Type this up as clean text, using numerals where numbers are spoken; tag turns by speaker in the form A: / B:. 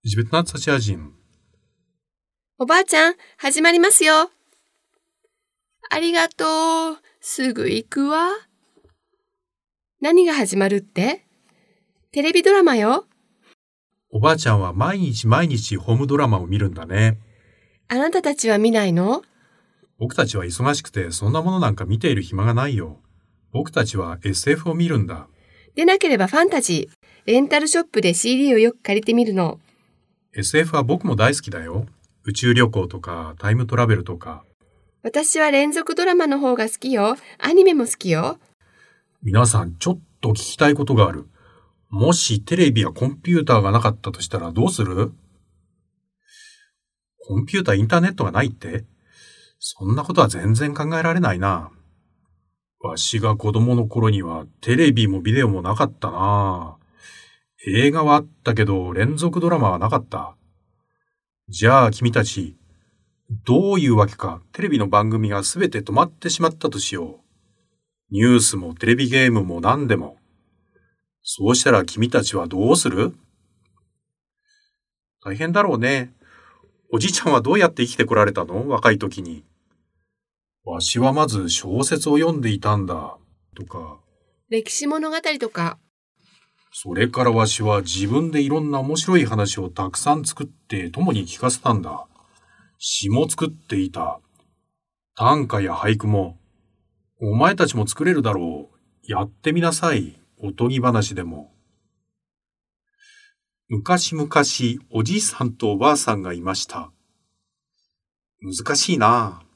A: 19人。
B: おばあちゃん、始まりますよ。ありがとう。すぐ行くわ。何が始まるって？テレビドラマよ。
A: おばあちゃんは毎日毎日ホームドラマを見るんだね。
B: あなたたちは見ないの？
A: 僕たちは忙しくてそんなものなんか見ている暇がないよ。僕たちは SF を見るんだ。
B: でなければファンタジー。レンタルショップで CD をよく借りてみるの。
A: SF は僕も大好きだよ。宇宙旅行とかタイムトラベルとか。
B: 私は連続ドラマの方が好きよ。アニメも好きよ。
A: 皆さんちょっと聞きたいことがある。もしテレビやコンピューターがなかったとしたらどうする？コンピューター、インターネットがないって？そんなことは全然考えられないな。わしが子供の頃にはテレビもビデオもなかったな。映画はあったけど連続ドラマはなかった。じゃあ君たち、どういうわけかテレビの番組がすべて止まってしまったとしよう。ニュースもテレビゲームも何でも。そうしたら君たちはどうする？大変だろうね。おじいちゃんはどうやって生きてこられたの？若い時に。わしはまず小説を読んでいたんだ。とか。
B: 歴史物語とか。
A: それからわしは自分でいろんな面白い話をたくさん作って友に聞かせたんだ。詩も作っていた。短歌や俳句も。お前たちも作れるだろう。やってみなさい。おとぎ話でも。昔々おじいさんとおばあさんがいました。難しいな。